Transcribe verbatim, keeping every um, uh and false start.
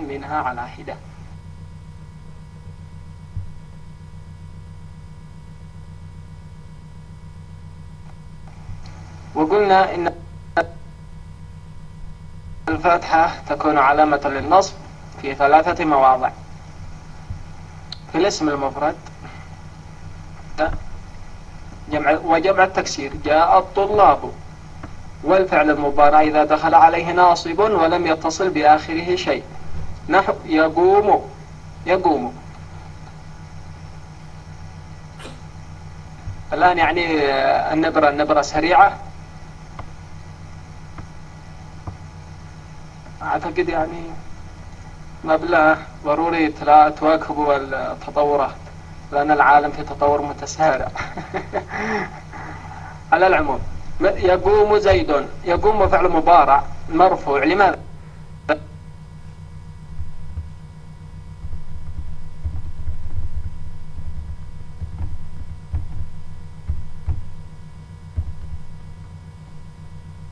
منها على حدة. وقلنا إن الفتحة تكون علامة للنصب في ثلاثة مواضع: في الاسم المفرد جمع وجمع التكسير، جاء الطلاب، والفعل المضارع إذا دخل عليه ناصب ولم يتصل بآخره شيء، نحو يقوم يقوم. الآن يعني النبرة النبرة سريعة، أعتقد يعني مبلغ ضروري تواكبوا التطورات، لأن العالم في تطور متسارع. على العموم، يقوم زيد، يقوم فعل مضارع مرفوع، لماذا؟